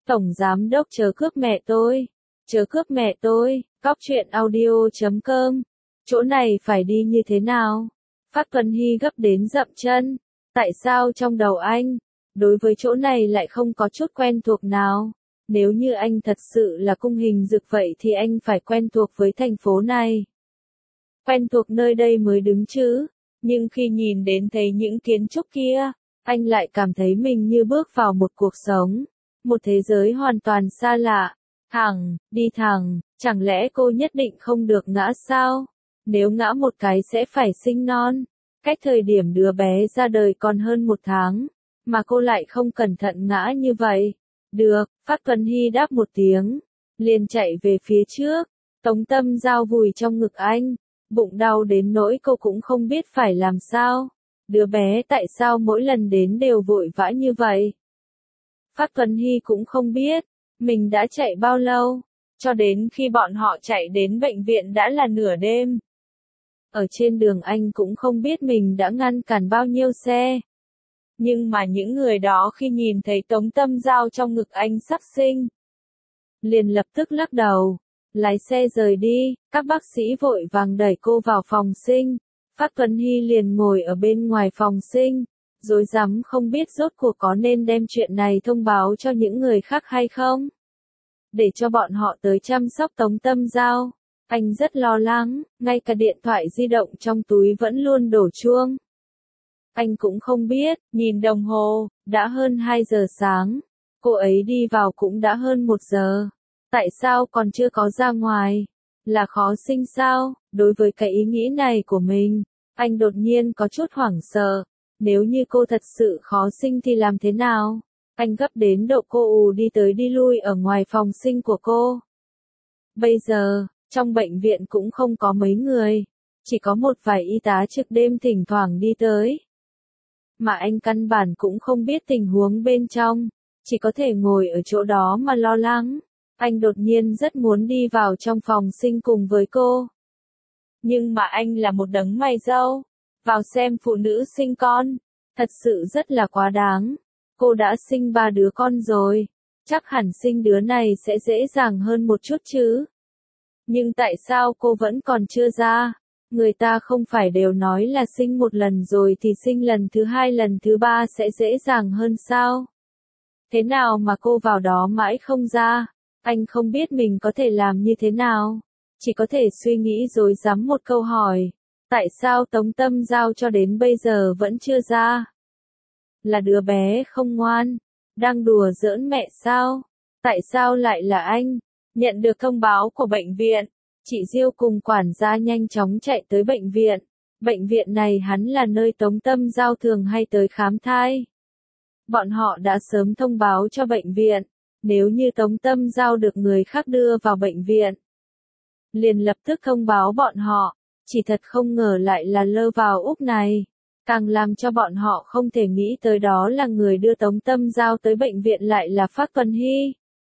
Tổng giám đốc chớ cướp mẹ tôi. Chớ cướp mẹ tôi. Cóc truyện audio.com. Chỗ này phải đi như thế nào? Phát Tuấn Hy gấp đến dậm chân. Tại sao trong đầu anh, đối với chỗ này lại không có chút quen thuộc nào? Nếu như anh thật sự là cung hình dực vậy thì anh phải quen thuộc với thành phố này. Quen thuộc nơi đây mới đứng chứ. Nhưng khi nhìn đến thấy những kiến trúc kia, anh lại cảm thấy mình như bước vào một cuộc sống, một thế giới hoàn toàn xa lạ. Đi thẳng, chẳng lẽ cô nhất định không được ngã sao? Nếu ngã một cái sẽ phải sinh non. Cách thời điểm đứa bé ra đời còn hơn 1 tháng, mà cô lại không cẩn thận ngã như vậy. Được, Phát Tuấn Hy đáp một tiếng, liền chạy về phía trước. Tống Tâm Giao vùi trong ngực anh, bụng đau đến nỗi cô cũng không biết phải làm sao. Đứa bé tại sao mỗi lần đến đều vội vã như vậy? Phát Tuấn Hy cũng không biết, mình đã chạy bao lâu, cho đến khi bọn họ chạy đến bệnh viện đã là nửa đêm. Ở trên đường anh cũng không biết mình đã ngăn cản bao nhiêu xe. Nhưng mà những người đó khi nhìn thấy Tống Tâm Giao trong ngực anh sắp sinh, liền lập tức lắc đầu, lái xe rời đi. Các bác sĩ vội vàng đẩy cô vào phòng sinh. Phát Tuấn Hy liền ngồi ở bên ngoài phòng sinh, rối rắm không biết rốt cuộc có nên đem chuyện này thông báo cho những người khác hay không, để cho bọn họ tới chăm sóc Tống Tâm Giao. Anh rất lo lắng, ngay cả điện thoại di động trong túi vẫn luôn đổ chuông. Anh cũng không biết, nhìn đồng hồ, đã hơn 2 giờ sáng. Cô ấy đi vào cũng đã hơn 1 giờ. Tại sao còn chưa có ra ngoài? Là khó sinh sao? Đối với cái ý nghĩ này của mình, anh đột nhiên có chút hoảng sợ. Nếu như cô thật sự khó sinh thì làm thế nào? Anh gấp đến độ cô ù đi tới đi lui ở ngoài phòng sinh của cô. Bây giờ, trong bệnh viện cũng không có mấy người, chỉ có một vài y tá trực đêm thỉnh thoảng đi tới. Mà anh căn bản cũng không biết tình huống bên trong, chỉ có thể ngồi ở chỗ đó mà lo lắng. Anh đột nhiên rất muốn đi vào trong phòng sinh cùng với cô. Nhưng mà anh là một đấng mày râu, vào xem phụ nữ sinh con, thật sự rất là quá đáng. Cô đã sinh 3 đứa con rồi, chắc hẳn sinh đứa này sẽ dễ dàng hơn một chút chứ. Nhưng tại sao cô vẫn còn chưa ra? Người ta không phải đều nói là sinh một lần rồi thì sinh lần thứ 2 lần thứ 3 sẽ dễ dàng hơn sao? Thế nào mà cô vào đó mãi không ra? Anh không biết mình có thể làm như thế nào. Chỉ có thể suy nghĩ rối rắm một câu hỏi. Tại sao Tống Tâm Giao cho đến bây giờ vẫn chưa ra? Là đứa bé không ngoan? Đang đùa giỡn mẹ sao? Tại sao lại là anh? Nhận được thông báo của bệnh viện, chị Diêu cùng quản gia nhanh chóng chạy tới bệnh viện. Bệnh viện này hắn là nơi Tống Tâm Giao thường hay tới khám thai. Bọn họ đã sớm thông báo cho bệnh viện, nếu như Tống Tâm Giao được người khác đưa vào bệnh viện, liền lập tức thông báo bọn họ. Chỉ thật không ngờ lại là lơ vào Úc này. Càng làm cho bọn họ không thể nghĩ tới đó là người đưa Tống Tâm Giao tới bệnh viện lại là Phát Tuấn Hy.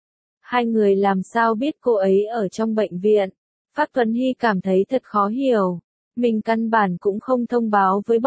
Hai người làm sao biết cô ấy ở trong bệnh viện? Phát Tuấn Hy cảm thấy thật khó hiểu. Mình căn bản cũng không thông báo với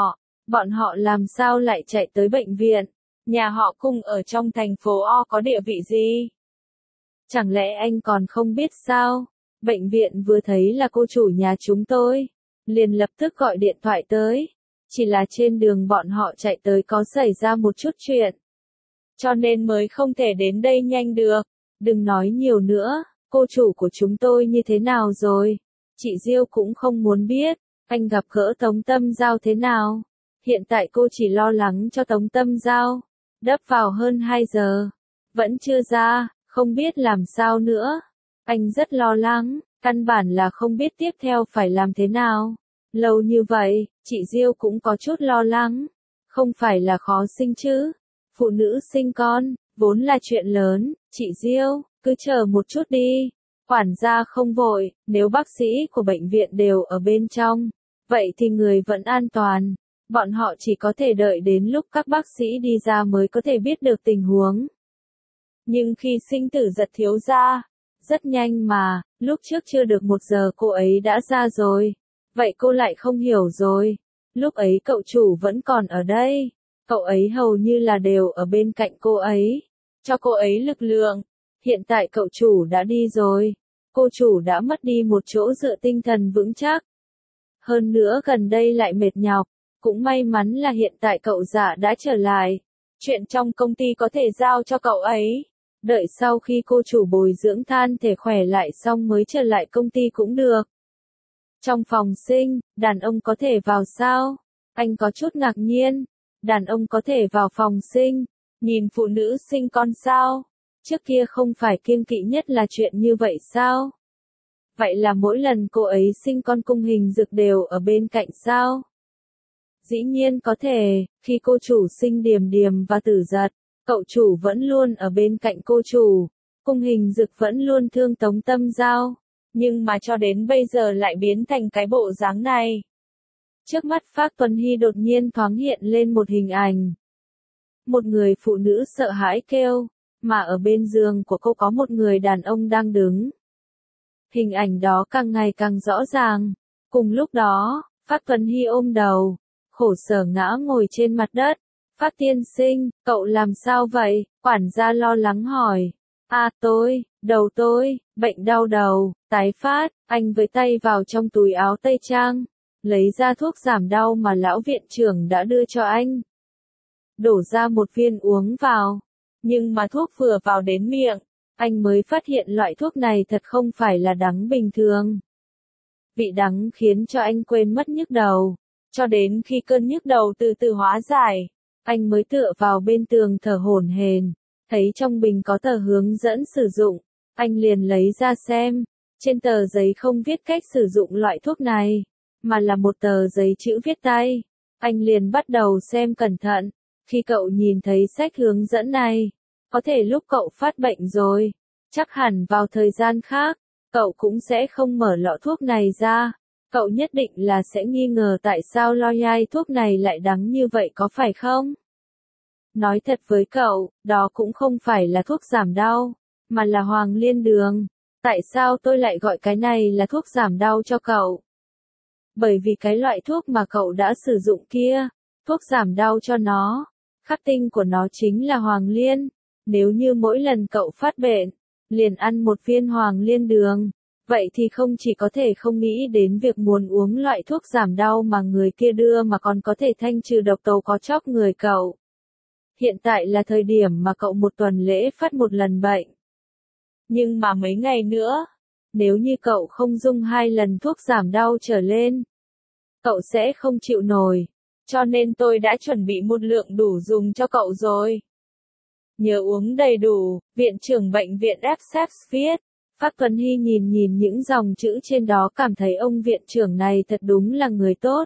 bọn họ làm sao lại chạy tới bệnh viện? Nhà họ cùng ở trong thành phố O có địa vị gì? Chẳng lẽ anh còn không biết sao? Bệnh viện vừa thấy là cô chủ nhà chúng tôi, liền lập tức gọi điện thoại tới. Chỉ là trên đường bọn họ chạy tới có xảy ra một chút chuyện, cho nên mới không thể đến đây nhanh được. Đừng nói nhiều nữa, cô chủ của chúng tôi như thế nào rồi? Chị Diêu cũng không muốn biết, anh gặp gỡ Tống Tâm Giao thế nào? Hiện tại cô chỉ lo lắng cho Tống Tâm Giao. Đắp vào hơn 2 giờ, vẫn chưa ra, không biết làm sao nữa. Anh rất lo lắng, căn bản là không biết tiếp theo phải làm thế nào. Lâu như vậy, chị Diêu cũng có chút lo lắng. Không phải là khó sinh chứ? Phụ nữ sinh con, vốn là chuyện lớn. Chị Diêu, cứ chờ một chút đi. Quản gia không vội, nếu bác sĩ của bệnh viện đều ở bên trong, vậy thì người vẫn an toàn. Bọn họ chỉ có thể đợi đến lúc các bác sĩ đi ra mới có thể biết được tình huống. Nhưng khi sinh tử giật thiếu gia, rất nhanh mà, lúc trước chưa được 1 giờ cô ấy đã ra rồi. Vậy cô lại không hiểu rồi. Lúc ấy cậu chủ vẫn còn ở đây. Cậu ấy hầu như là đều ở bên cạnh cô ấy. cho cô ấy lực lượng. Hiện tại cậu chủ đã đi rồi, cô chủ đã mất đi một chỗ dựa tinh thần vững chắc. Hơn nữa gần đây lại mệt nhọc, cũng may mắn là hiện tại cậu Dạ đã trở lại. Chuyện trong công ty có thể giao cho cậu ấy. Đợi sau khi cô chủ bồi dưỡng thân thể khỏe lại xong mới trở lại công ty cũng được. Trong phòng sinh, đàn ông có thể vào sao? Anh có chút ngạc nhiên. Đàn ông có thể vào phòng sinh, nhìn phụ nữ sinh con sao? Trước kia không phải kiêng kỵ nhất là chuyện như vậy sao? Vậy là mỗi lần cô ấy sinh con Cung Hình Dực đều ở bên cạnh sao? Dĩ nhiên có thể, khi cô chủ sinh Điềm Điềm và Tử Giật, cậu chủ vẫn luôn ở bên cạnh cô chủ, Cung Hình Dực vẫn luôn thương Tống Tâm Giao, nhưng mà cho đến bây giờ lại biến thành cái bộ dáng này. Trước mắt Phác Tuấn Hy đột nhiên thoáng hiện lên một hình ảnh. Một người phụ nữ sợ hãi kêu, mà ở bên giường của cô có một người đàn ông đang đứng. Hình ảnh đó càng ngày càng rõ ràng. Cùng lúc đó, Phác Tuấn Hy ôm đầu, khổ sở ngã ngồi trên mặt đất. Phác tiên sinh, cậu làm sao vậy? Quản gia lo lắng hỏi. Đầu tôi, bệnh đau đầu, tái phát. Anh với tay vào trong túi áo tây trang, lấy ra thuốc giảm đau mà lão viện trưởng đã đưa cho anh. Đổ ra một viên uống vào. Nhưng mà thuốc vừa vào đến miệng, anh mới phát hiện loại thuốc này thật không phải là đắng bình thường. Vị đắng khiến cho anh quên mất nhức đầu. Cho đến khi cơn nhức đầu từ từ hóa giải, anh mới tựa vào bên tường thở hổn hển, thấy trong bình có tờ hướng dẫn sử dụng. Anh liền lấy ra xem, trên tờ giấy không viết cách sử dụng loại thuốc này, mà là một tờ giấy chữ viết tay. Anh liền bắt đầu xem cẩn thận, khi cậu nhìn thấy sách hướng dẫn này, có thể lúc cậu phát bệnh rồi, chắc hẳn vào thời gian khác, cậu cũng sẽ không mở lọ thuốc này ra. Cậu nhất định là sẽ nghi ngờ tại sao lo nhai thuốc này lại đắng như vậy có phải không? Nói thật với cậu, đó cũng không phải là thuốc giảm đau, mà là Hoàng Liên Đường. Tại sao tôi lại gọi cái này là thuốc giảm đau cho cậu? Bởi vì cái loại thuốc mà cậu đã sử dụng kia, thuốc giảm đau cho nó, khắc tinh của nó chính là Hoàng Liên. Nếu như mỗi lần cậu phát bệnh, liền ăn một viên Hoàng Liên Đường, vậy thì không chỉ có thể không nghĩ đến việc muốn uống loại thuốc giảm đau mà người kia đưa mà còn có thể thanh trừ độc tố có chóc người cậu. Hiện tại là thời điểm mà cậu một tuần lễ phát một lần bệnh. Nhưng mà mấy ngày nữa, nếu như cậu không dùng 2 lần thuốc giảm đau trở lên, cậu sẽ không chịu nổi. Cho nên tôi đã chuẩn bị một lượng đủ dùng cho cậu rồi. Nhớ uống đầy đủ, viện trưởng bệnh viện Essex viết. Phác Tuấn Hy nhìn những dòng chữ trên đó cảm thấy ông viện trưởng này thật đúng là người tốt.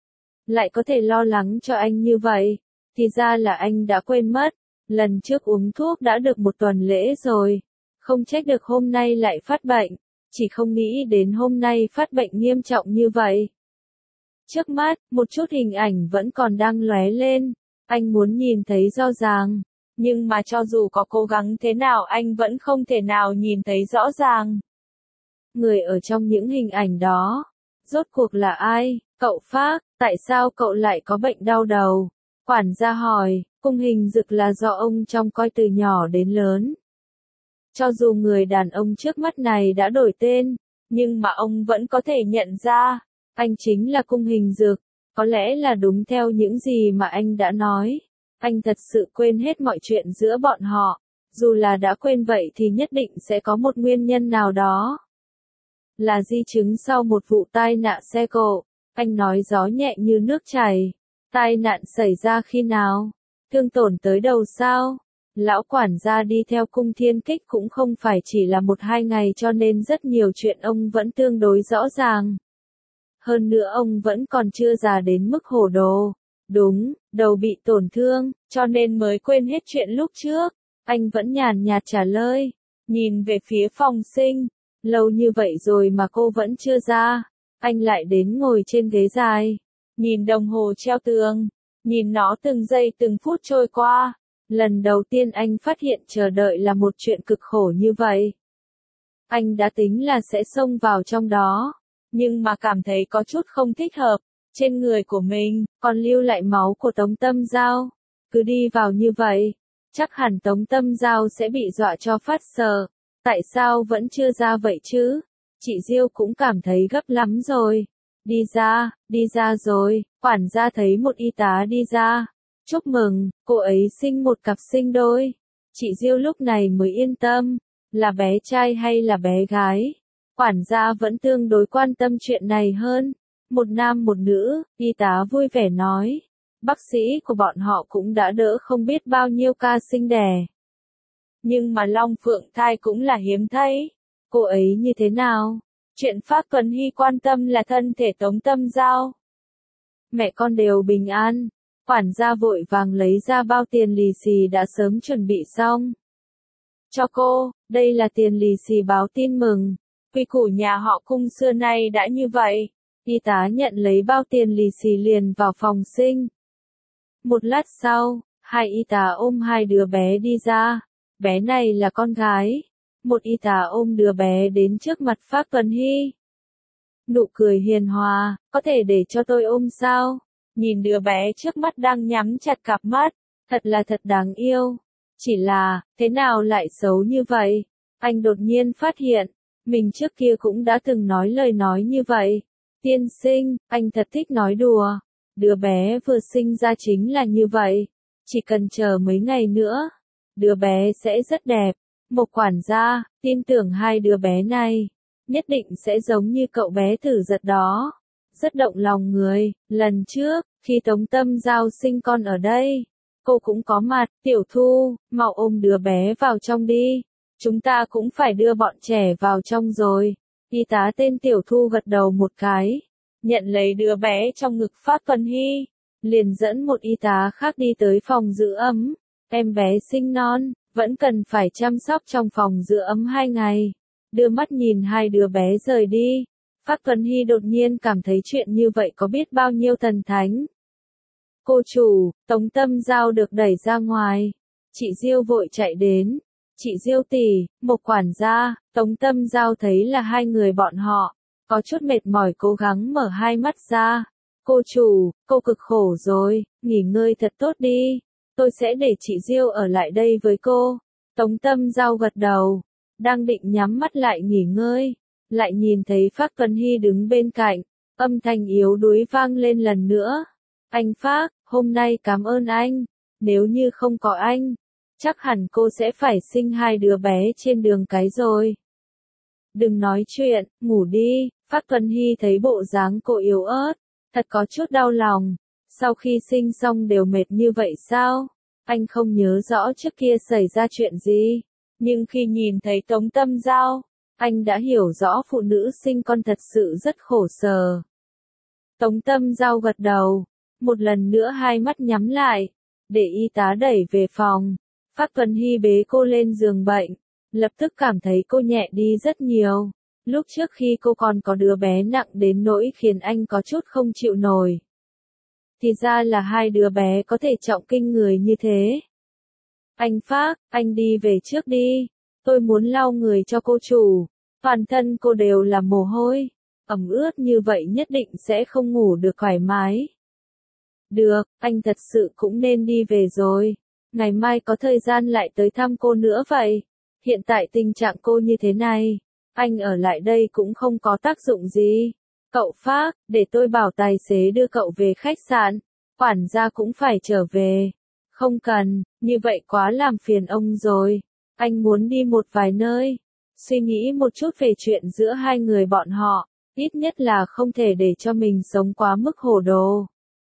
Lại có thể lo lắng cho anh như vậy, thì ra là anh đã quên mất. Lần trước uống thuốc đã được một tuần lễ rồi, không trách được hôm nay lại phát bệnh, chỉ không nghĩ đến hôm nay phát bệnh nghiêm trọng như vậy. Trước mắt, một chút hình ảnh vẫn còn đang lóe lên, anh muốn nhìn thấy rõ ràng. Nhưng mà cho dù có cố gắng thế nào anh vẫn không thể nào nhìn thấy rõ ràng. Người ở trong những hình ảnh đó, rốt cuộc là ai? Cậu Phác, tại sao cậu lại có bệnh đau đầu? Quản gia hỏi, Cung Hình Dực là do ông trông coi từ nhỏ đến lớn. Cho dù người đàn ông trước mắt này đã đổi tên, nhưng mà ông vẫn có thể nhận ra, anh chính là Cung Hình Dực. Có lẽ là đúng theo những gì mà anh đã nói. Anh thật sự quên hết mọi chuyện giữa bọn họ, dù là đã quên vậy thì nhất định sẽ có một nguyên nhân nào đó. Là di chứng sau một vụ tai nạn xe cộ, anh nói gió nhẹ như nước chảy. Tai nạn xảy ra khi nào? Thương tổn tới đầu sao? Lão quản gia đi theo Cung Thiên Kích cũng không phải chỉ là 1-2 ngày cho nên rất nhiều chuyện ông vẫn tương đối rõ ràng. Hơn nữa ông vẫn còn chưa già đến mức hồ đồ. Đúng, đầu bị tổn thương, cho nên mới quên hết chuyện lúc trước. Anh vẫn nhàn nhạt trả lời, nhìn về phía phòng sinh. Lâu như vậy rồi mà cô vẫn chưa ra. Anh lại đến ngồi trên ghế dài, nhìn đồng hồ treo tường, nhìn nó từng giây từng phút trôi qua. Lần đầu tiên anh phát hiện chờ đợi là một chuyện cực khổ như vậy. Anh đã tính là sẽ xông vào trong đó, nhưng mà cảm thấy có chút không thích hợp. Trên người của mình, còn lưu lại máu của Tống Tâm Giao. Cứ đi vào như vậy, Chắc hẳn Tống Tâm Giao sẽ bị dọa cho phát sợ. Tại sao vẫn chưa ra vậy chứ? Chị Diêu cũng cảm thấy gấp lắm rồi. Đi ra rồi, quản gia thấy một y tá đi ra. Chúc mừng, cô ấy sinh một cặp sinh đôi. Chị Diêu lúc này mới yên tâm, là bé trai hay là bé gái? Quản gia vẫn tương đối quan tâm chuyện này hơn. Một nam một nữ, y tá vui vẻ nói. Bác sĩ của bọn họ cũng đã đỡ không biết bao nhiêu ca sinh đẻ. Nhưng mà Long Phượng thai cũng là hiếm thấy. Cô ấy như thế nào? Chuyện Phác Tuấn Hy quan tâm là thân thể Tống Tâm Giao. Mẹ con đều bình an. Quản gia vội vàng lấy ra bao tiền lì xì đã sớm chuẩn bị xong. Cho cô, đây là tiền lì xì báo tin mừng. Quy củ nhà họ Cung xưa nay đã như vậy. Y tá nhận lấy bao tiền lì xì liền vào phòng sinh. Một lát sau, hai y tá ôm hai đứa bé đi ra. Bé này là con gái. Một y tá ôm đứa bé đến trước mặt Phác Tuấn Hy. Nụ cười hiền hòa, có thể để cho tôi ôm sao? Nhìn đứa bé trước mắt đang nhắm chặt cặp mắt, thật là thật đáng yêu. Chỉ là, thế nào lại xấu như vậy? Anh đột nhiên phát hiện, mình trước kia cũng đã từng nói lời nói như vậy. Tiên sinh, anh thật thích nói đùa. Đứa bé vừa sinh ra chính là như vậy. Chỉ cần chờ mấy ngày nữa, đứa bé sẽ rất đẹp. Một quản gia, tin tưởng hai đứa bé này, nhất định sẽ giống như cậu bé Tử Giật đó. Rất động lòng người, lần trước, khi Tống Tâm Giao sinh con ở đây, cô cũng có mặt. Tiểu Thu, mau ôm đứa bé vào trong đi. Chúng ta cũng phải đưa bọn trẻ vào trong rồi. Y tá tên Tiểu Thu gật đầu một cái, nhận lấy đứa bé trong ngực Phác Tuấn Hy, liền dẫn một y tá khác đi tới phòng giữ ấm. Em bé sinh non, vẫn cần phải chăm sóc trong phòng giữ ấm 2 ngày. Đưa mắt nhìn hai đứa bé rời đi, Phác Tuấn Hy đột nhiên cảm thấy chuyện như vậy có biết bao nhiêu thần thánh. Cô chủ, Tống Tâm Giao được đẩy ra ngoài. Chị Diêu vội chạy đến. Chị Diêu tỷ, một quản gia. Tống Tâm Giao thấy là hai người bọn họ, có chút mệt mỏi cố gắng mở hai mắt ra. Cô chủ, cô cực khổ rồi, nghỉ ngơi thật tốt đi. Tôi sẽ để chị Diêu ở lại đây với cô. Tống Tâm Giao gật đầu, đang định nhắm mắt lại nghỉ ngơi, lại nhìn thấy Phác Tuấn Hy đứng bên cạnh, âm thanh yếu đuối vang lên lần nữa. Anh Phác, hôm nay cảm ơn anh, nếu như không có anh, chắc hẳn cô sẽ phải sinh hai đứa bé trên đường cái rồi. Đừng nói chuyện, ngủ đi. Phác Tuấn Hy thấy bộ dáng cô yếu ớt, thật có chút đau lòng. Sau khi sinh xong đều mệt như vậy sao? Anh không nhớ rõ trước kia xảy ra chuyện gì, nhưng khi nhìn thấy Tống Tâm Giao, anh đã hiểu rõ phụ nữ sinh con thật sự rất khổ sở. Tống Tâm Giao gật đầu, một lần nữa hai mắt nhắm lại, để y tá đẩy về phòng. Phác Tuấn Hy bế cô lên giường bệnh, lập tức cảm thấy cô nhẹ đi rất nhiều. Lúc trước khi cô còn có đứa bé nặng đến nỗi khiến anh có chút không chịu nổi. Thì ra là hai đứa bé có thể trọng kinh người như thế. Anh Phác, anh đi về trước đi. Tôi muốn lau người cho cô chủ. Toàn thân cô đều là mồ hôi. Ẩm ướt như vậy nhất định sẽ không ngủ được thoải mái. Được, anh thật sự cũng nên đi về rồi. Ngày mai có thời gian lại tới thăm cô nữa vậy. Hiện tại tình trạng cô như thế này, anh ở lại đây cũng không có tác dụng gì. Cậu Phác, để tôi bảo tài xế đưa cậu về khách sạn. Quản gia cũng phải trở về. Không cần, như vậy quá làm phiền ông rồi. Anh muốn đi một vài nơi. Suy nghĩ một chút về chuyện giữa hai người bọn họ. Ít nhất là không thể để cho mình sống quá mức hồ đồ.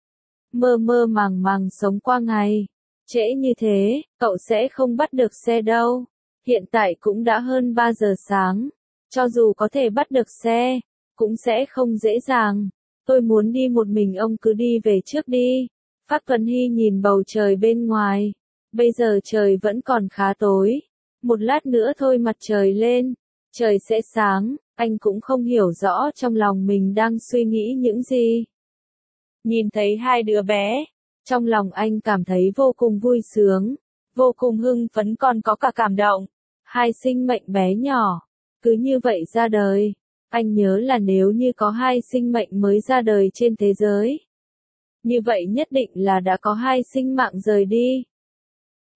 Mơ mơ màng màng sống qua ngày. Trễ như thế, cậu sẽ không bắt được xe đâu. Hiện tại cũng đã hơn 3 giờ sáng. Cho dù có thể bắt được xe, cũng sẽ không dễ dàng. Tôi muốn đi một mình, ông cứ đi về trước đi. Phác Tuấn Hy nhìn bầu trời bên ngoài. Bây giờ trời vẫn còn khá tối. Một lát nữa thôi mặt trời lên, trời sẽ sáng. Anh cũng không hiểu rõ trong lòng mình đang suy nghĩ những gì. Nhìn thấy hai đứa bé, trong lòng anh cảm thấy vô cùng vui sướng, vô cùng hưng phấn, còn có cả cảm động. Hai sinh mệnh bé nhỏ, cứ như vậy ra đời. Anh nhớ là nếu như có hai sinh mệnh mới ra đời trên thế giới, như vậy nhất định là đã có hai sinh mạng rời đi.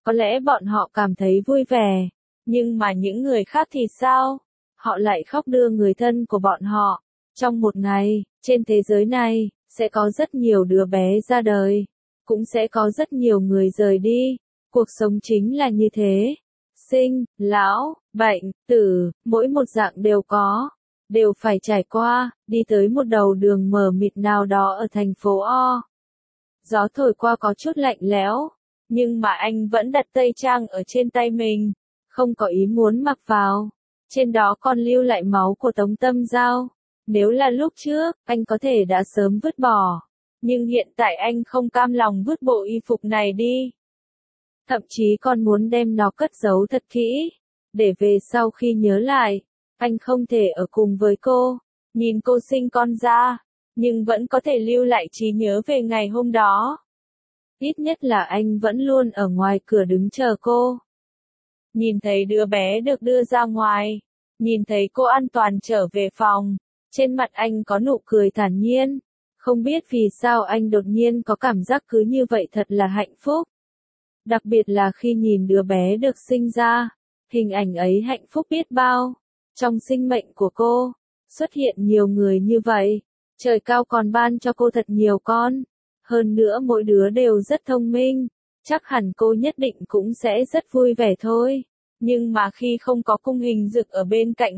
Có lẽ bọn họ cảm thấy vui vẻ, nhưng mà những người khác thì sao? Họ lại khóc đưa người thân của bọn họ. Trong một ngày, trên thế giới này, sẽ có rất nhiều đứa bé ra đời, cũng sẽ có rất nhiều người rời đi. Cuộc sống chính là như thế. Sinh, lão, bệnh, tử, mỗi một dạng đều có, đều phải trải qua, đi tới một đầu đường mờ mịt nào đó ở thành phố O. Gió thổi qua có chút lạnh lẽo, nhưng mà anh vẫn đặt tây trang ở trên tay mình, không có ý muốn mặc vào. Trên đó còn lưu lại máu của Tống Tâm Giao. Nếu là lúc trước, anh có thể đã sớm vứt bỏ. Nhưng hiện tại anh không cam lòng vứt bộ y phục này đi. Thậm chí còn muốn đem nó cất giấu thật kỹ, để về sau khi nhớ lại, anh không thể ở cùng với cô, nhìn cô sinh con ra, nhưng vẫn có thể lưu lại trí nhớ về ngày hôm đó. Ít nhất là anh vẫn luôn ở ngoài cửa đứng chờ cô. Nhìn thấy đứa bé được đưa ra ngoài, nhìn thấy cô an toàn trở về phòng, trên mặt anh có nụ cười thản nhiên. Không biết vì sao anh đột nhiên có cảm giác cứ như vậy thật là hạnh phúc. Đặc biệt là khi nhìn đứa bé được sinh ra, hình ảnh ấy hạnh phúc biết bao. Trong sinh mệnh của cô, xuất hiện nhiều người như vậy, trời cao còn ban cho cô thật nhiều con. Hơn nữa mỗi đứa đều rất thông minh, chắc hẳn cô nhất định cũng sẽ rất vui vẻ thôi. Nhưng mà khi không có Cung Hình Dực ở bên cạnh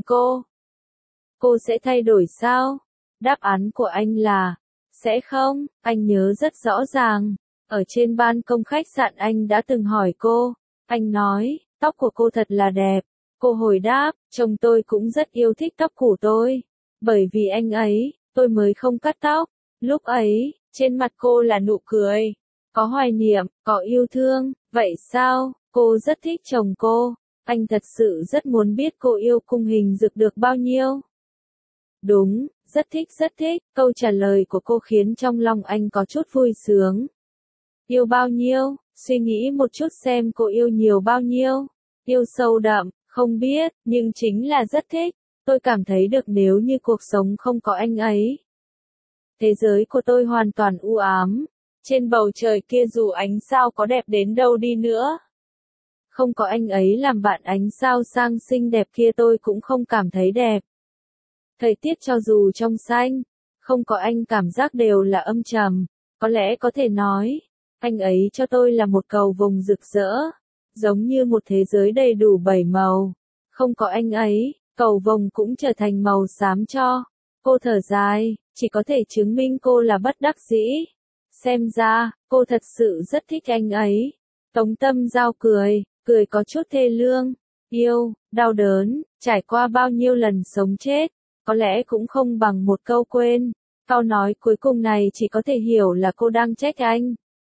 cô sẽ thay đổi sao? Đáp án của anh là, sẽ không. Anh nhớ rất rõ ràng, ở trên ban công khách sạn anh đã từng hỏi cô. Anh nói, tóc của cô thật là đẹp. Cô hồi đáp, chồng tôi cũng rất yêu thích tóc của tôi. Bởi vì anh ấy, tôi mới không cắt tóc. Lúc ấy, trên mặt cô là nụ cười. Có hoài niệm, có yêu thương. Vậy sao? Cô rất thích chồng cô. Anh thật sự rất muốn biết cô yêu Cung Hình Dực được bao nhiêu. Đúng, rất thích. Câu trả lời của cô khiến trong lòng anh có chút vui sướng. Yêu bao nhiêu? Suy nghĩ một chút xem cô yêu nhiều bao nhiêu. Yêu sâu đậm, không biết, nhưng chính là rất thích. Tôi cảm thấy được nếu như cuộc sống không có anh ấy. Thế giới của tôi hoàn toàn u ám. Trên bầu trời kia dù ánh sao có đẹp đến đâu đi nữa, không có anh ấy làm bạn, ánh sao sang xinh đẹp kia tôi cũng không cảm thấy đẹp. Thời tiết cho dù trong xanh, không có anh cảm giác đều là âm trầm. Có lẽ có thể nói, anh ấy cho tôi là một cầu vồng rực rỡ, giống như một thế giới đầy đủ bảy màu. Không có anh ấy, cầu vồng cũng trở thành màu xám cho. Cô thở dài, chỉ có thể chứng minh cô là bất đắc dĩ. Xem ra, cô thật sự rất thích anh ấy. Tống Tâm Giao cười có chút thê lương. Yêu, đau đớn, trải qua bao nhiêu lần sống chết, có lẽ cũng không bằng một câu quên. Câu nói cuối cùng này chỉ có thể hiểu là cô đang trách anh.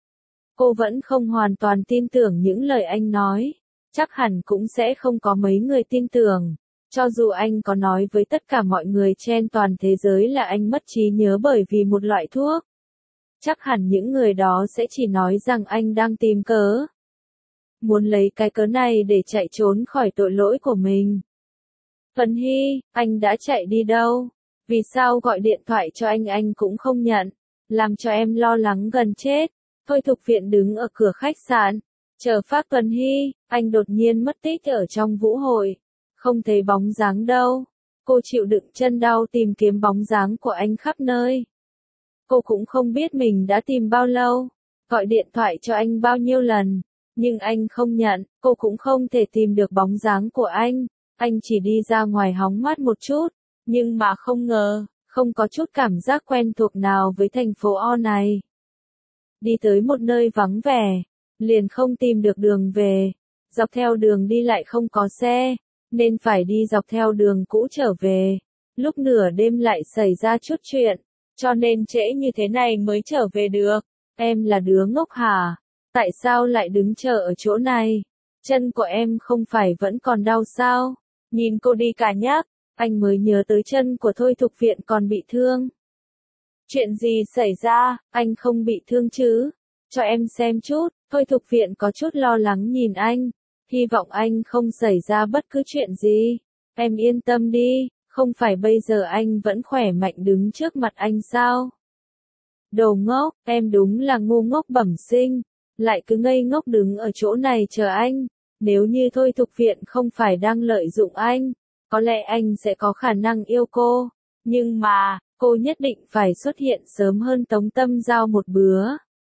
Cô vẫn không hoàn toàn tin tưởng những lời anh nói. Chắc hẳn cũng sẽ không có mấy người tin tưởng. Cho dù anh có nói với tất cả mọi người trên toàn thế giới là anh mất trí nhớ bởi vì một loại thuốc, chắc hẳn những người đó sẽ chỉ nói rằng anh đang tìm cớ. Muốn lấy cái cớ này để chạy trốn khỏi tội lỗi của mình. Tuấn Hy, anh đã chạy đi đâu? Vì sao gọi điện thoại cho anh cũng không nhận? Làm cho em lo lắng gần chết. Thôi Thục Viện đứng ở cửa khách sạn, chờ Phác Tuấn Hy, anh đột nhiên mất tích ở trong vũ hội. Không thấy bóng dáng đâu. Cô chịu đựng chân đau tìm kiếm bóng dáng của anh khắp nơi. Cô cũng không biết mình đã tìm bao lâu, gọi điện thoại cho anh bao nhiêu lần, nhưng anh không nhận, cô cũng không thể tìm được bóng dáng của anh. Anh chỉ đi ra ngoài hóng mát một chút, nhưng mà không ngờ, không có chút cảm giác quen thuộc nào với thành phố O này. Đi tới một nơi vắng vẻ, liền không tìm được đường về, dọc theo đường đi lại không có xe, nên phải đi dọc theo đường cũ trở về. Lúc nửa đêm lại xảy ra chút chuyện, cho nên trễ như thế này mới trở về được. Em là đứa ngốc hả? Tại sao lại đứng chờ ở chỗ này? Chân của em không phải vẫn còn đau sao? Nhìn cô đi cả nhắc, anh mới nhớ tới chân của Thôi Thục Viện còn bị thương. Chuyện gì xảy ra, anh không bị thương chứ? Cho em xem chút. Thôi Thục Viện có chút lo lắng nhìn anh. Hy vọng anh không xảy ra bất cứ chuyện gì. Em yên tâm đi, không phải bây giờ anh vẫn khỏe mạnh đứng trước mặt anh sao? Đồ ngốc, em đúng là ngu ngốc bẩm sinh. lại cứ ngây ngốc đứng ở chỗ này chờ anh. Nếu như Thôi Thục Viện không phải đang lợi dụng anh, có lẽ anh sẽ có khả năng yêu cô. Nhưng mà, cô nhất định phải xuất hiện sớm hơn Tống Tâm Giao một bữa.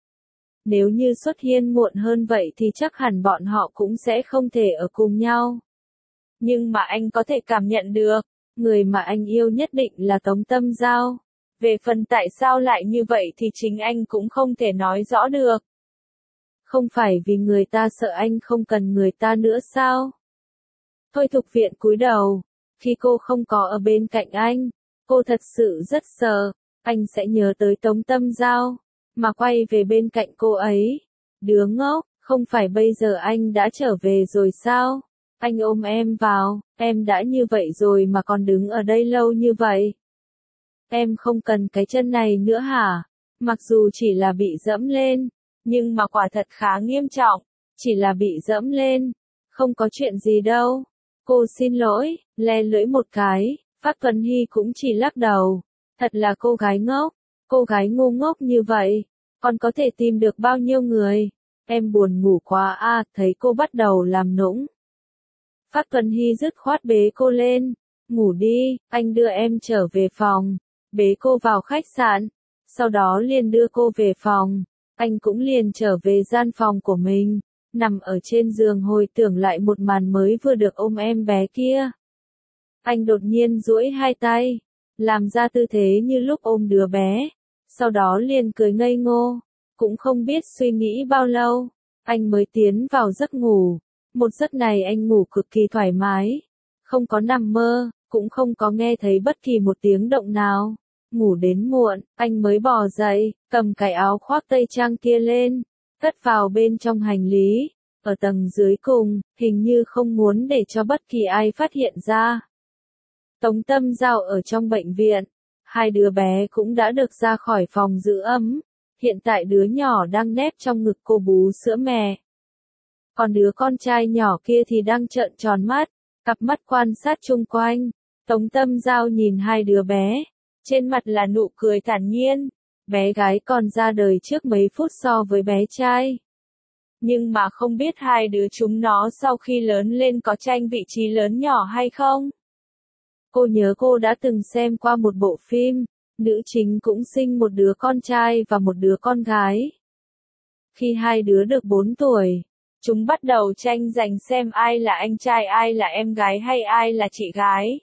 Nếu như xuất hiện muộn hơn vậy thì chắc hẳn bọn họ cũng sẽ không thể ở cùng nhau. Nhưng mà anh có thể cảm nhận được, người mà anh yêu nhất định là Tống Tâm Giao. Về phần tại sao lại như vậy thì chính anh cũng không thể nói rõ được. Không phải vì người ta sợ anh không cần người ta nữa sao? Thôi Thục Viện cúi đầu, khi cô không có ở bên cạnh anh, cô thật sự rất sợ, anh sẽ nhớ tới Tống Tâm Giao, mà quay về bên cạnh cô ấy. Đứa ngốc, không phải bây giờ anh đã trở về rồi sao? Anh ôm em vào, em đã như vậy rồi mà còn đứng ở đây lâu như vậy. Em không cần cái chân này nữa hả? Mặc dù chỉ là bị dẫm lên, nhưng mà quả thật khá nghiêm trọng, chỉ là bị dẫm lên, không có chuyện gì đâu. Cô xin lỗi, le lưỡi một cái, Phát Tuấn Hy cũng chỉ lắc đầu. Thật là cô gái ngốc, cô gái ngu ngốc như vậy, còn có thể tìm được bao nhiêu người. Em buồn ngủ quá à, thấy cô bắt đầu làm nũng. Phát Tuấn Hy dứt khoát bế cô lên, ngủ đi, anh đưa em trở về phòng, bế cô vào khách sạn, sau đó liền đưa cô về phòng, anh cũng liền trở về gian phòng của mình, nằm ở trên giường hồi tưởng lại một màn mới vừa được ôm em bé kia. Anh đột nhiên duỗi hai tay, làm ra tư thế như lúc ôm đứa bé, sau đó liền cười ngây ngô, cũng không biết suy nghĩ bao lâu, anh mới tiến vào giấc ngủ. Một giấc này anh ngủ cực kỳ thoải mái, không có nằm mơ, cũng không có nghe thấy bất kỳ một tiếng động nào. Ngủ đến muộn, anh mới bò dậy, cầm cái áo khoác tây trang kia lên, cất vào bên trong hành lý, ở tầng dưới cùng, hình như không muốn để cho bất kỳ ai phát hiện ra. Tống Tâm Giao ở trong bệnh viện, hai đứa bé cũng đã được ra khỏi phòng giữ ấm, hiện tại đứa nhỏ đang nép trong ngực cô bú sữa mẹ. Còn đứa con trai nhỏ kia thì đang trợn tròn mắt, cặp mắt quan sát chung quanh. Tống Tâm Giao nhìn hai đứa bé, trên mặt là nụ cười thản nhiên. Bé gái còn ra đời trước mấy phút so với bé trai. Nhưng mà không biết hai đứa chúng nó sau khi lớn lên có tranh vị trí lớn nhỏ hay không? Cô nhớ cô đã từng xem qua một bộ phim, nữ chính cũng sinh một đứa con trai và một đứa con gái. Khi hai đứa được 4 tuổi, chúng bắt đầu tranh giành xem ai là anh trai, ai là em gái hay ai là chị gái.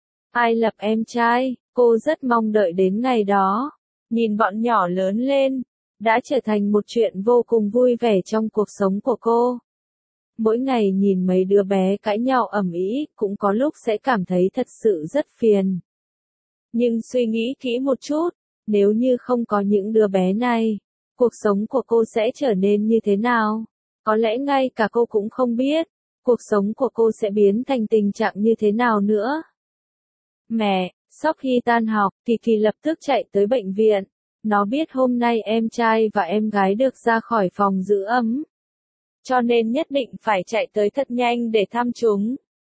Ai lập em trai, cô rất mong đợi đến ngày đó. Nhìn bọn nhỏ lớn lên, đã trở thành một chuyện vô cùng vui vẻ trong cuộc sống của cô. Mỗi ngày nhìn mấy đứa bé cãi nhau ầm ĩ, cũng có lúc sẽ cảm thấy thật sự rất phiền. Nhưng suy nghĩ kỹ một chút, nếu như không có những đứa bé này, cuộc sống của cô sẽ trở nên như thế nào? Có lẽ ngay cả cô cũng không biết, cuộc sống của cô sẽ biến thành tình trạng như thế nào nữa. Mẹ, sau khi tan học, Kỳ lập tức chạy tới bệnh viện. Nó biết hôm nay em trai và em gái được ra khỏi phòng giữ ấm. Cho nên nhất định phải chạy tới thật nhanh để thăm chúng.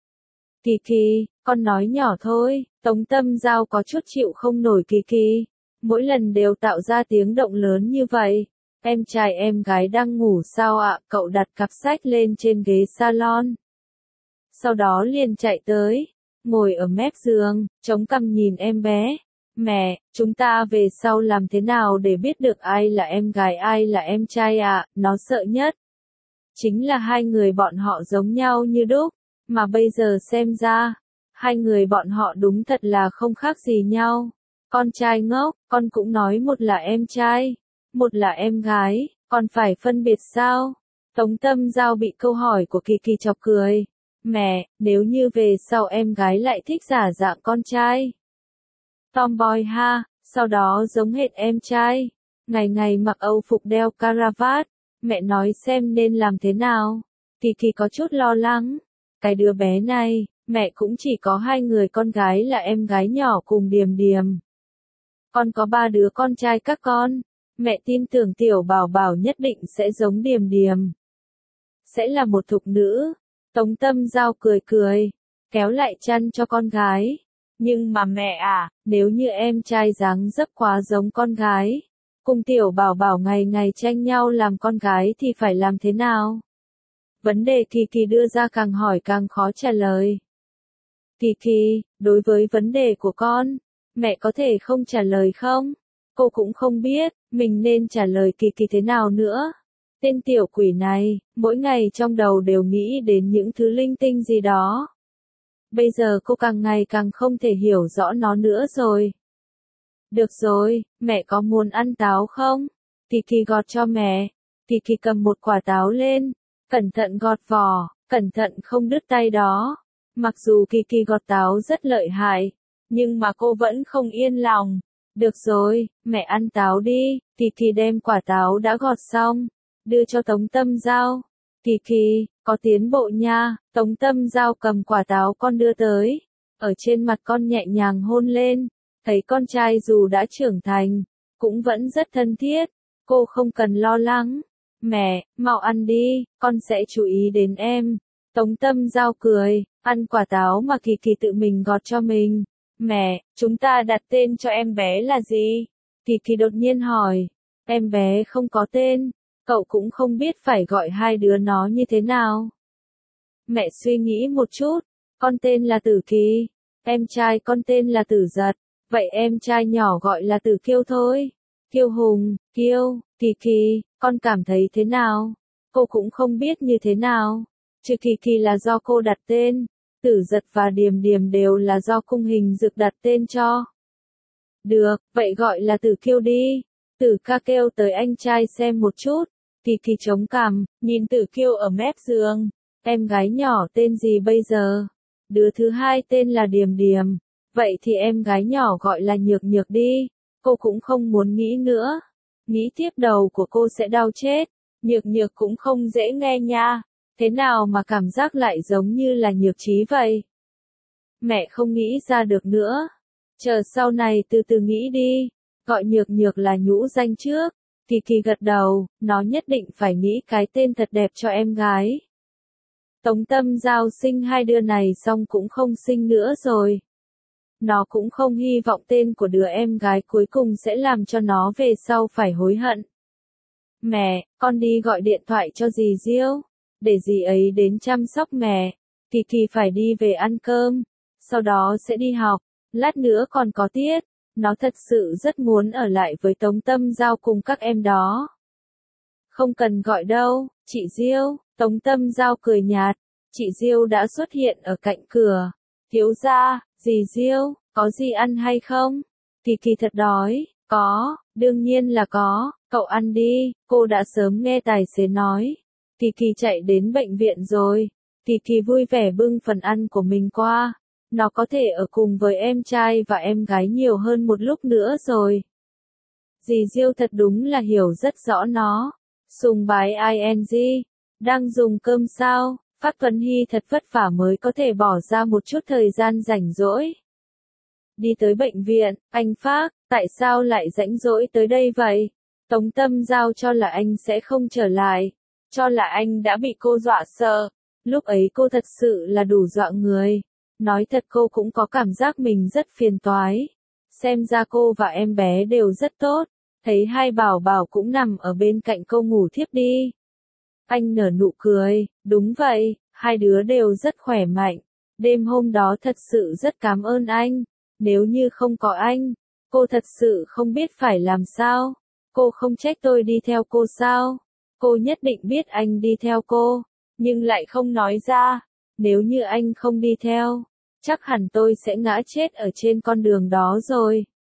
Kỳ, con nói nhỏ thôi, Tống Tâm Giao có chút chịu không nổi Kỳ. Mỗi lần đều tạo ra tiếng động lớn như vậy. Em trai em gái đang ngủ sao ạ? Cậu đặt cặp sách lên trên ghế salon. Sau đó liền chạy tới, ngồi ở mép giường, chống cằm nhìn em bé. Mẹ, chúng ta về sau làm thế nào để biết được ai là em gái ai là em trai ạ? Nó sợ nhất chính là hai người bọn họ giống nhau như đúc, mà bây giờ xem ra, hai người bọn họ đúng thật là không khác gì nhau. Con trai ngốc, con cũng nói một là em trai, một là em gái, còn phải phân biệt sao? Tống Tâm Giao bị câu hỏi của Kỳ chọc cười. Mẹ, nếu như về sau em gái lại thích giả dạng con trai. Tomboy ha, sau đó giống hệt em trai. Ngày ngày mặc âu phục đeo caravat, mẹ nói xem nên làm thế nào. Kỳ có chút lo lắng. Cái đứa bé này, mẹ cũng chỉ có hai người con gái là em gái nhỏ cùng Điềm. Con có 3 đứa con trai các con. Mẹ tin tưởng tiểu bảo bảo nhất định sẽ giống Điềm. Sẽ là một thục nữ. Tống Tâm Giao cười, kéo lại chăn cho con gái. Nhưng mà mẹ à, nếu như em trai dáng dấp quá giống con gái, Cùng tiểu bảo bảo ngày ngày tranh nhau làm con gái thì phải làm thế nào? Vấn đề Kỳ Kỳ đưa ra càng hỏi càng khó trả lời. Kỳ Kỳ, đối với vấn đề của con, mẹ có thể không trả lời không? Cô cũng không biết, mình nên trả lời Kỳ Kỳ thế nào nữa. Tên tiểu quỷ này, mỗi ngày trong đầu đều nghĩ đến những thứ linh tinh gì đó. Bây giờ cô càng ngày càng không thể hiểu rõ nó nữa rồi. Được rồi, mẹ có muốn ăn táo không? Kỳ Kỳ gọt cho mẹ. Kỳ Kỳ cầm một quả táo lên, cẩn thận gọt vỏ, cẩn thận không đứt tay đó. Mặc dù Kỳ Kỳ gọt táo rất lợi hại, nhưng mà cô vẫn không yên lòng. Được rồi, mẹ ăn táo đi. Kỳ Kỳ đem quả táo đã gọt xong, đưa cho Tống Tâm Giao. Kỳ Kỳ, có tiến bộ nha. Tống Tâm Giao cầm quả táo con đưa tới, ở trên mặt con nhẹ nhàng hôn lên. Thấy con trai dù đã trưởng thành, cũng vẫn rất thân thiết. Cô không cần lo lắng. Mẹ, mau ăn đi, con sẽ chú ý đến em. Tống Tâm Giao cười, ăn quả táo mà Kỳ Kỳ tự mình gọt cho mình. Mẹ, chúng ta đặt tên cho em bé là gì? Kỳ Kỳ đột nhiên hỏi. Em bé không có tên, cậu cũng không biết phải gọi hai đứa nó như thế nào. Mẹ suy nghĩ một chút, con tên là Tử Kỳ, em trai con tên là Tử Giật, vậy em trai nhỏ gọi là Tử Kiêu thôi. Kiêu Hùng, Kiêu, Kỳ Kỳ, con cảm thấy thế nào? Cô cũng không biết như thế nào. Trừ Kỳ Kỳ là do cô đặt tên, Tử Giật và Điềm Điềm đều là do Cung Hình Dực đặt tên cho. Được, vậy gọi là Tử Kiêu đi. Tử ca kêu tới anh trai xem một chút. Kỳ Kỳ chống cằm, nhìn Tử Kiêu ở mép giường. Em gái nhỏ tên gì bây giờ? Đứa thứ hai tên là Điềm Điềm. Vậy thì em gái nhỏ gọi là Nhược Nhược đi. Cô cũng không muốn nghĩ nữa. Nghĩ tiếp đầu của cô sẽ đau chết. Nhược Nhược cũng không dễ nghe nha. Thế nào mà cảm giác lại giống như là Nhược Trí vậy? Mẹ không nghĩ ra được nữa. Chờ sau này từ từ nghĩ đi. Gọi Nhược Nhược là nhũ danh trước. Kỳ Kỳ gật đầu, nó nhất định phải nghĩ cái tên thật đẹp cho em gái. Tống Tâm Giao sinh hai đứa này xong cũng không sinh nữa rồi. Nó cũng không hy vọng tên của đứa em gái cuối cùng sẽ làm cho nó về sau phải hối hận. Mẹ, con đi gọi điện thoại cho dì Diêu, để dì ấy đến chăm sóc mẹ. Kỳ Kỳ phải đi về ăn cơm, sau đó sẽ đi học, lát nữa còn có tiết. Nó thật sự rất muốn ở lại với Tống Tâm Giao cùng các em đó. Không cần gọi đâu, chị Diêu. Tống Tâm Giao cười nhạt. Chị Diêu đã xuất hiện ở cạnh cửa. Thiếu gia, dì Diêu, có gì ăn hay không? Kỳ Kỳ thật đói. Có, đương nhiên là có, cậu ăn đi. Cô đã sớm nghe tài xế nói. Kỳ Kỳ chạy đến bệnh viện rồi. Kỳ Kỳ vui vẻ bưng phần ăn của mình qua. Nó có thể ở cùng với em trai và em gái nhiều hơn một lúc nữa rồi. Dì Diêu thật đúng là hiểu rất rõ nó. Sùng bái ing. Đang dùng cơm sao? Phát Tuấn Hy thật vất vả mới có thể bỏ ra một chút thời gian rảnh rỗi. Đi tới bệnh viện, anh Phác, tại sao lại rảnh rỗi tới đây vậy? Tống Tâm Giao cho là anh sẽ không trở lại. Cho là anh đã bị cô dọa sợ. Lúc ấy cô thật sự là đủ dọa người. Nói thật cô cũng có cảm giác mình rất phiền toái. Xem ra cô và em bé đều rất tốt. Thấy hai bảo bảo cũng nằm ở bên cạnh cô ngủ thiếp đi. Anh nở nụ cười, đúng vậy, hai đứa đều rất khỏe mạnh. Đêm hôm đó thật sự rất cảm ơn anh. Nếu như không có anh, cô thật sự không biết phải làm sao. Cô không trách tôi đi theo cô sao? Cô nhất định biết anh đi theo cô, nhưng lại không nói ra. Nếu như anh không đi theo, chắc hẳn tôi sẽ ngã chết ở trên con đường đó rồi.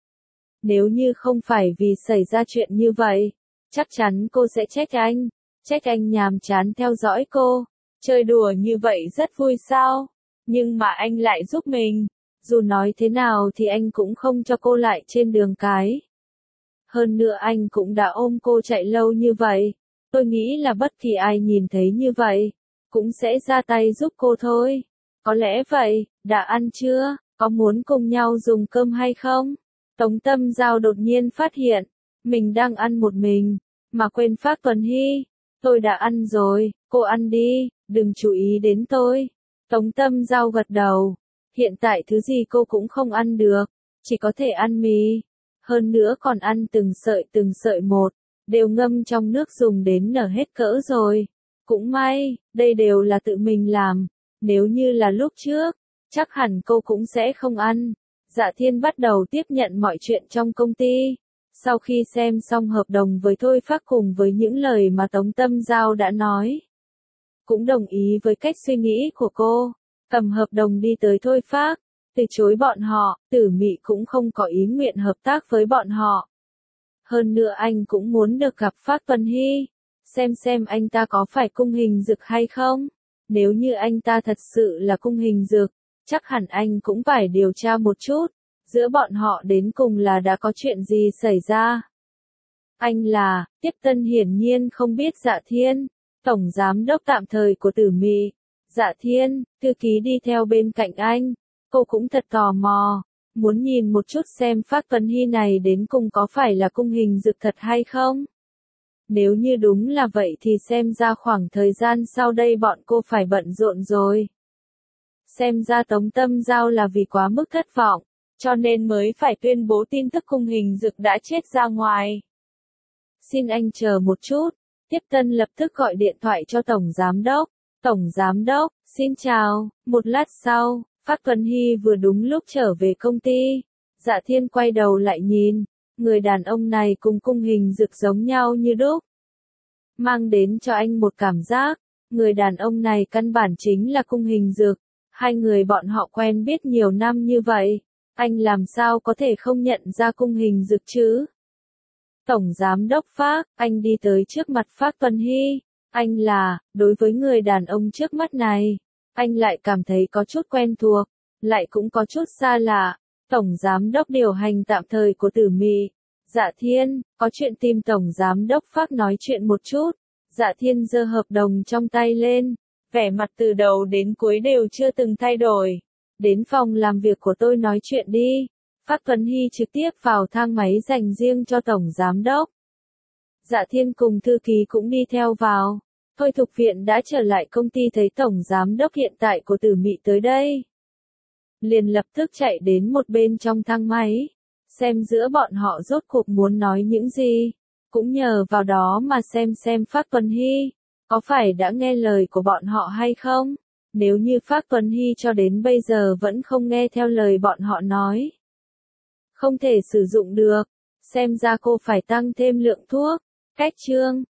Nếu như không phải vì xảy ra chuyện như vậy, chắc chắn cô sẽ trách anh nhàm chán theo dõi cô. Chơi đùa như vậy rất vui sao? Nhưng mà anh lại giúp mình. Dù nói thế nào thì anh cũng không cho cô lại trên đường cái. Hơn nữa anh cũng đã ôm cô chạy lâu như vậy. Tôi nghĩ là bất kỳ ai nhìn thấy như vậy, cũng sẽ ra tay giúp cô thôi. Có lẽ vậy, đã ăn chưa? Có muốn cùng nhau dùng cơm hay không? Tống Tâm Giao đột nhiên phát hiện, mình đang ăn một mình, mà quên Phác Tuấn Hy. Tôi đã ăn rồi, cô ăn đi, đừng chú ý đến tôi. Tống Tâm Giao gật đầu. Hiện tại thứ gì cô cũng không ăn được, chỉ có thể ăn mì. Hơn nữa còn ăn từng sợi một, đều ngâm trong nước dùng đến nở hết cỡ rồi. Cũng may, đây đều là tự mình làm, nếu như là lúc trước, chắc hẳn cô cũng sẽ không ăn. Dạ Thiên bắt đầu tiếp nhận mọi chuyện trong công ty. Sau khi xem xong hợp đồng với Thôi Phác cùng với những lời mà Tống Tâm Giao đã nói, cũng đồng ý với cách suy nghĩ của cô, cầm hợp đồng đi tới Thôi Phác, từ chối bọn họ, Tử Mị cũng không có ý nguyện hợp tác với bọn họ. Hơn nữa anh cũng muốn được gặp Phác Tuấn Hy, xem anh ta có phải cung hình dực hay không. Nếu như anh ta thật sự là cung hình dực, chắc hẳn anh cũng phải điều tra một chút, giữa bọn họ đến cùng là đã có chuyện gì xảy ra. Anh là, Tiếp Tân hiển nhiên không biết Dạ Thiên, tổng giám đốc tạm thời của Tử Mị. Dạ Thiên, thư ký đi theo bên cạnh anh, cô cũng thật tò mò, muốn nhìn một chút xem Phác Tuấn Hy này đến cùng có phải là cung hình dực thật hay không. Nếu như đúng là vậy thì xem ra khoảng thời gian sau đây bọn cô phải bận rộn rồi. Xem ra Tống Tâm Giao là vì quá mức thất vọng, cho nên mới phải tuyên bố tin tức cung hình dực đã chết ra ngoài. Xin anh chờ một chút, Tiếp Tân lập tức gọi điện thoại cho Tổng Giám Đốc. Tổng Giám Đốc, xin chào, một lát sau, Phác Tuấn Hy vừa đúng lúc trở về công ty. Dạ Thiên quay đầu lại nhìn, người đàn ông này cùng cung hình dực giống nhau như đúc. Mang đến cho anh một cảm giác, người đàn ông này căn bản chính là cung hình dực. Hai người bọn họ quen biết nhiều năm như vậy, anh làm sao có thể không nhận ra cung hình dực chứ? Tổng Giám Đốc Phác, anh đi tới trước mặt Phác Tuấn Hy. Anh là, đối với người đàn ông trước mắt này, anh lại cảm thấy có chút quen thuộc, lại cũng có chút xa lạ. Tổng Giám Đốc điều hành tạm thời của Tử Mị. Dạ Thiên, có chuyện tìm Tổng Giám Đốc Phác nói chuyện một chút. Dạ Thiên giơ hợp đồng trong tay lên, vẻ mặt từ đầu đến cuối đều chưa từng thay đổi. Đến phòng làm việc của tôi nói chuyện đi. Phác Tuấn Hy trực tiếp vào thang máy dành riêng cho Tổng Giám Đốc. Dạ Thiên cùng thư ký cũng đi theo vào. Thôi Thục Viện đã trở lại công ty thấy Tổng Giám Đốc hiện tại của Tử Mị tới đây, liền lập tức chạy đến một bên trong thang máy, xem giữa bọn họ rốt cuộc muốn nói những gì, cũng nhờ vào đó mà xem Phác Tuấn Hy, có phải đã nghe lời của bọn họ hay không. Nếu như Phác Tuấn Hy cho đến bây giờ vẫn không nghe theo lời bọn họ nói, không thể sử dụng được, xem ra cô phải tăng thêm lượng thuốc. Cách chương